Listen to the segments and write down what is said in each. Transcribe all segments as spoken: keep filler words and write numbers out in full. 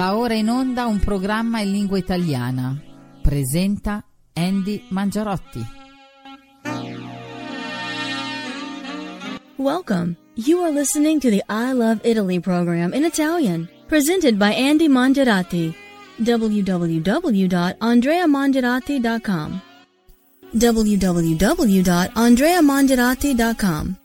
Va ora in onda un programma in lingua italiana. Presenta Andy Mangiarotti. Welcome. You are listening to the I Love Italy program in Italian, presented by Andy Mangiarotti. w w w dot andrea mangiarotti dot com w w w dot andrea mangiarotti dot com.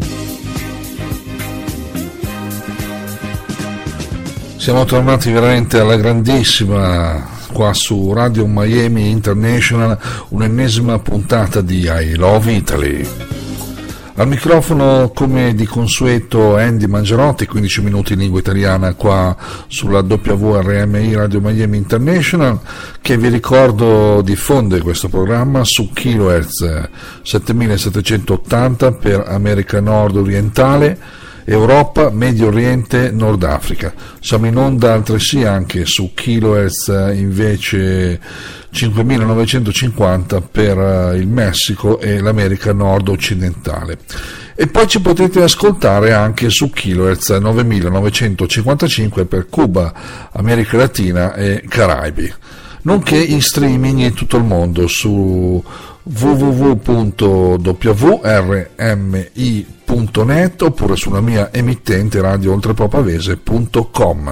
Siamo tornati veramente alla grandissima qua su Radio Miami International, un'ennesima puntata di I Love Italy. Al microfono, come di consueto, Andy Mangiarotti, quindici minuti in lingua italiana qua sulla W R M I Radio Miami International, che vi ricordo diffonde questo programma su kilohertz settemilasettecentottanta per America Nord Orientale, Europa, Medio Oriente, Nord Africa. Siamo in onda altresì anche su kilohertz invece cinquemilanovecentocinquanta per il Messico e l'America Nord Occidentale. E poi ci potete ascoltare anche su kilohertz novemilanovecentocinquantacinque per Cuba, America Latina e Caraibi, nonché in streaming in tutto il mondo su w w w punto w r m i punto net oppure sulla mia emittente radio oltrepopavese punto com.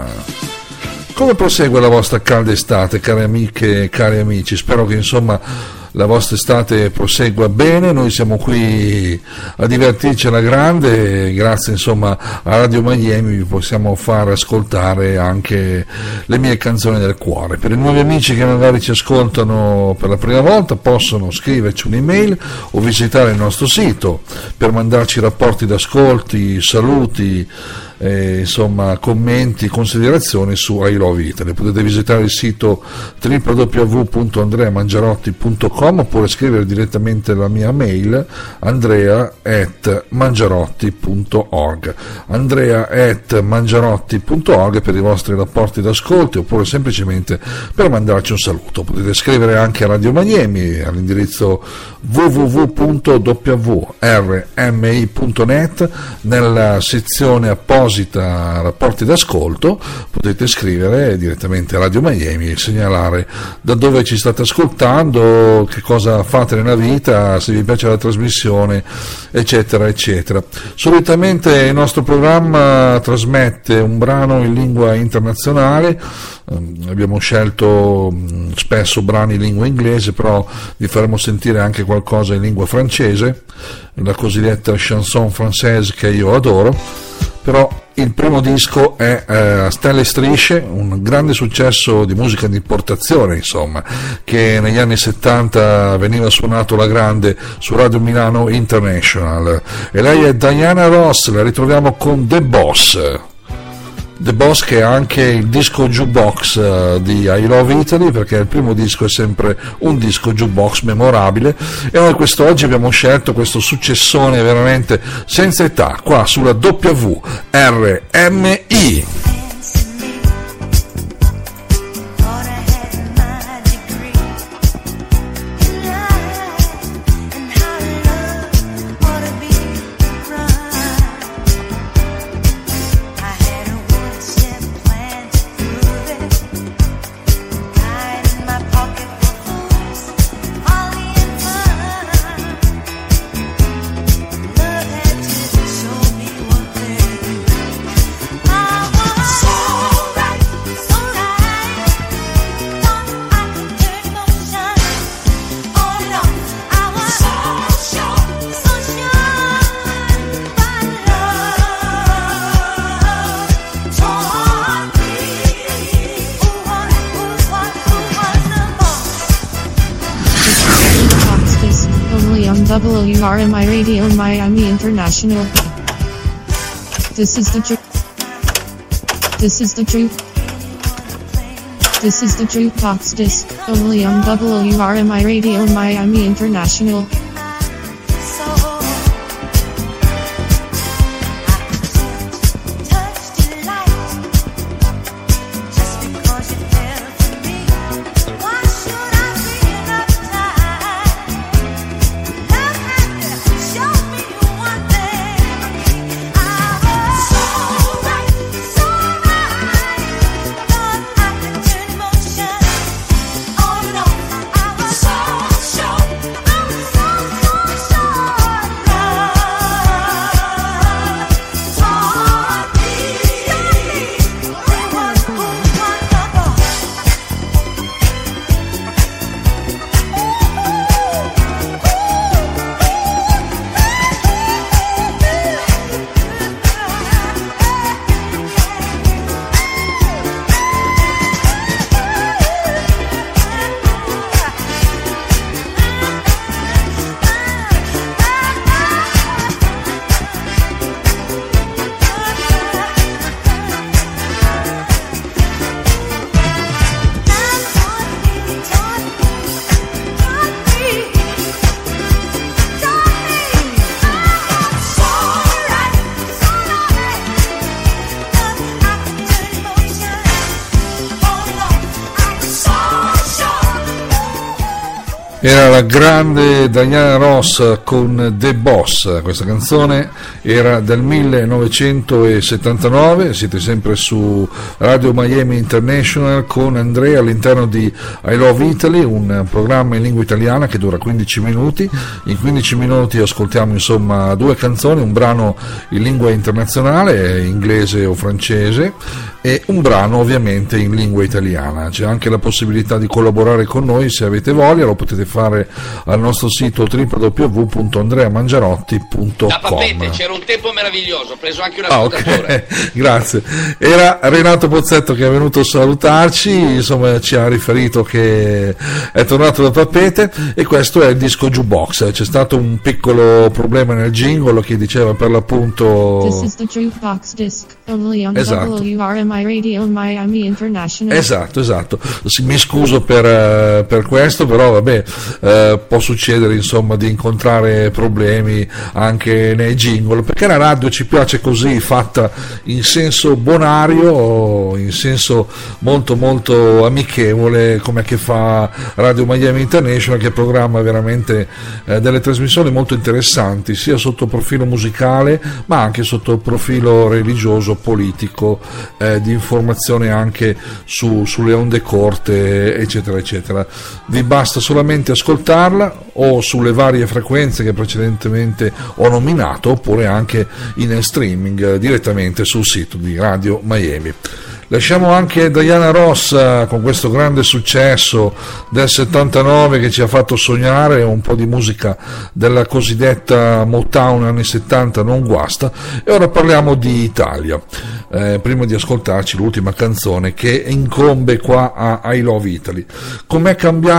Come prosegue la vostra calda estate, care amiche e cari amici? Spero che insomma la vostra estate prosegua bene. Noi siamo qui a divertirci alla grande, grazie insomma a Radio Miami vi possiamo far ascoltare anche le mie canzoni del cuore. Per i nuovi amici che magari ci ascoltano per la prima volta possono scriverci un'email o visitare il nostro sito per mandarci rapporti d'ascolti, saluti, Eh, insomma commenti, considerazioni su I Love Italy. Potete visitare il sito w w w punto andrea mangiarotti punto com oppure scrivere direttamente la mia mail andrea at mangiarotti punto org andrea at mangiarotti punto org per i vostri rapporti d'ascolto oppure semplicemente per mandarci un saluto. Potete scrivere anche a Radio Miami all'indirizzo w w w punto w r m i punto net nella sezione apposita rapporti d'ascolto. Potete scrivere direttamente a Radio Miami e segnalare da dove ci state ascoltando, che cosa fate nella vita, se vi piace la trasmissione, eccetera eccetera. Solitamente il nostro programma trasmette un brano in lingua internazionale. Abbiamo scelto spesso brani in lingua inglese, però vi faremo sentire anche qualcosa in lingua francese, la cosiddetta chanson française che io adoro. Però il primo disco è eh, Stelle e Strisce, un grande successo di musica di importazione, insomma, che negli anni settanta veniva suonato alla grande su Radio Milano International. E lei è Diana Ross, la ritroviamo con The Boss. The Boss, che è anche il disco jukebox uh, di I Love Italy, perché il primo disco è sempre un disco jukebox memorabile, e noi quest'oggi abbiamo scelto questo successone veramente senza età qua sulla W R M I. W R M I Radio Miami International. This is the truth. This is the truth. This is the Jukebox Disc, only on W R M I Radio Miami International. So right, so right. Era la grande Diana Ross con The Boss. Questa canzone era del millenovecentosettantanove. Siete sempre su Radio Miami International con Andrea all'interno di I Love Italy, un programma in lingua italiana che dura quindici minuti. In quindici minuti ascoltiamo insomma due canzoni, un brano in lingua internazionale, inglese o francese, e un brano ovviamente in lingua italiana. C'è anche la possibilità di collaborare con noi se avete voglia, lo potete fare al nostro sito w w w punto andrea mangiarotti punto com. Da Papete, c'era un tempo meraviglioso, ho preso anche una ah, ascoltatore. Okay. Grazie. Era Renato Pozzetto che è venuto a salutarci, insomma ci ha riferito che è tornato da Papete, e questo è il disco Jukebox. C'è stato un piccolo problema nel jingle che diceva per l'appunto This is the Jukebox disc, only on esatto. W R M I Radio Miami International. Esatto, esatto. Mi scuso per, per questo, però vabbè, eh, può succedere insomma di incontrare problemi anche nei jingle, perché la radio ci piace così, fatta in senso bonario, in senso molto molto amichevole, come che fa Radio Miami International, che programma veramente eh, delle trasmissioni molto interessanti, sia sotto profilo musicale ma anche sotto il profilo religioso, politico, eh, di informazione anche su, sulle onde corte, eccetera eccetera. Vi basta solamente ascoltarla o sulle varie frequenze che precedentemente ho nominato, oppure anche in streaming direttamente sul sito di Radio Miami. Lasciamo anche Diana Ross con questo grande successo del settantanove che ci ha fatto sognare un po' di musica della cosiddetta Motown anni settanta, non guasta, e ora parliamo di Italia. Eh, prima di ascoltarci l'ultima canzone che incombe qua a I Love Italy. Com'è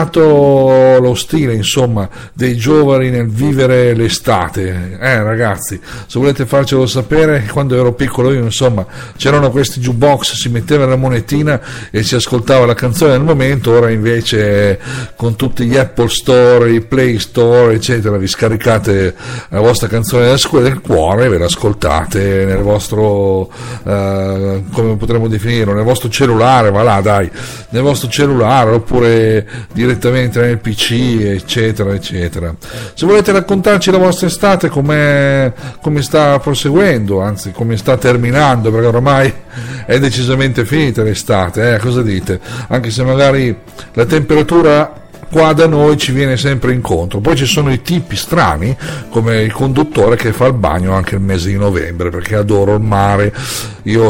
cambiato lo stile insomma dei giovani nel vivere l'estate, eh ragazzi, se volete farcelo sapere. Quando ero piccolo io insomma c'erano questi jukebox, si metteva la monetina e si ascoltava la canzone del momento. Ora invece con tutti gli Apple Store, i Play Store eccetera, vi scaricate la vostra canzone del cuore e ve l'ascoltate nel vostro uh, come potremmo definirlo, nel vostro cellulare, va là dai, nel vostro cellulare, oppure direttamente nel P C eccetera eccetera. Se volete raccontarci la vostra estate, come come sta proseguendo, anzi come sta terminando, perché ormai è decisamente finita l'estate, eh? Cosa dite? Anche se magari la temperatura qua da noi ci viene sempre incontro. Poi ci sono i tipi strani come il conduttore che fa il bagno anche il mese di novembre, perché adoro il mare. Io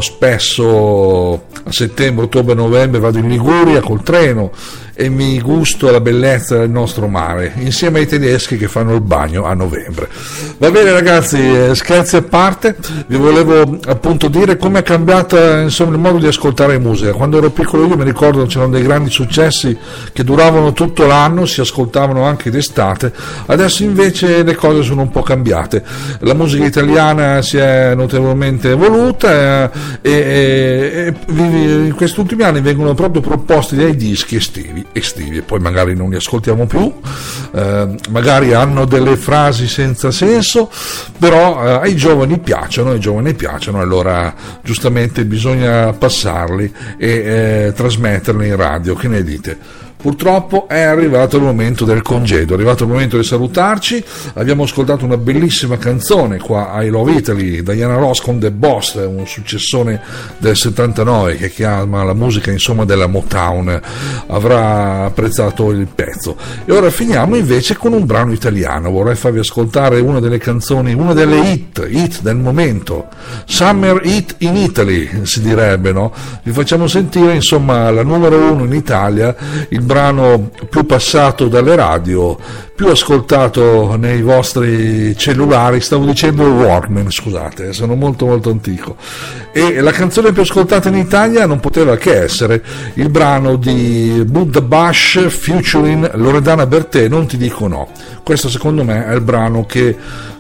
spesso a settembre, ottobre, novembre vado in Liguria col treno e mi gusto la bellezza del nostro mare insieme ai tedeschi che fanno il bagno a novembre. Va bene ragazzi, scherzi a parte, vi volevo appunto dire come è cambiata insomma il modo di ascoltare musica. Quando ero piccolo io mi ricordo c'erano dei grandi successi che duravano tutto l'anno, si ascoltavano anche d'estate. Adesso invece le cose sono un po' cambiate, la musica italiana si è notevolmente evoluta e, e, e in questi ultimi anni vengono proprio proposti dei dischi estivi estivi, poi magari non li ascoltiamo più, eh, magari hanno delle frasi senza senso, però eh, ai giovani piacciono, ai giovani piacciono, allora giustamente bisogna passarli e eh, trasmetterli in radio. Che ne dite? Purtroppo è arrivato il momento del congedo, è arrivato il momento di salutarci. Abbiamo ascoltato una bellissima canzone qua a I Love Italy, Diana Ross con The Boss, un successone del settantanove che chiama la musica insomma della Motown. Avrà apprezzato il pezzo. E ora finiamo invece con un brano italiano. Vorrei farvi ascoltare una delle canzoni, una delle hit, hit del momento, Summer Hit in Italy si direbbe, no? Vi facciamo sentire insomma la numero uno in Italia, il brano più passato dalle radio, più ascoltato nei vostri cellulari, stavo dicendo il Walkman, scusate, sono molto molto antico, e la canzone più ascoltata in Italia non poteva che essere il brano di Buddha Bash featuring Loredana Bertè, Non ti dico no. Questo secondo me è il brano che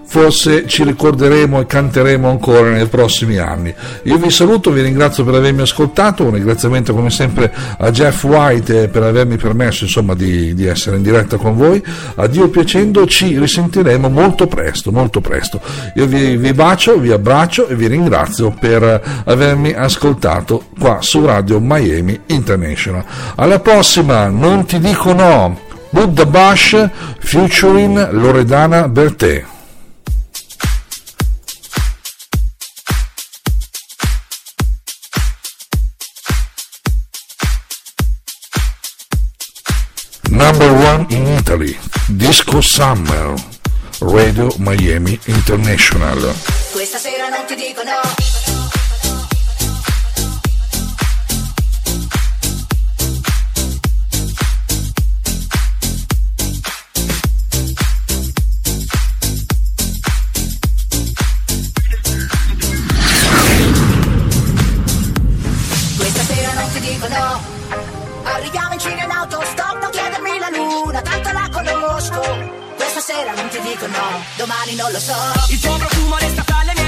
forse ci ricorderemo e canteremo ancora nei prossimi anni. Io vi saluto, vi ringrazio per avermi ascoltato, un ringraziamento come sempre a Jeff White per avermi permesso insomma di, di essere in diretta con voi. Addio piacendo, ci risentiremo molto presto, molto presto. Io vi, vi bacio, vi abbraccio e vi ringrazio per avermi ascoltato qua su Radio Miami International. Alla prossima, non ti dico no. Buddha Bash featuring Loredana Bertè. Number one in Italy, Disco Summer, Radio Miami International. Questa sera non ti dico no. Arriviamo in Cina in autostop, non chiedermi la luna, tanto la conosco. Questa sera non ti dico no, domani non lo so. Il tuo profumo resta fra le mie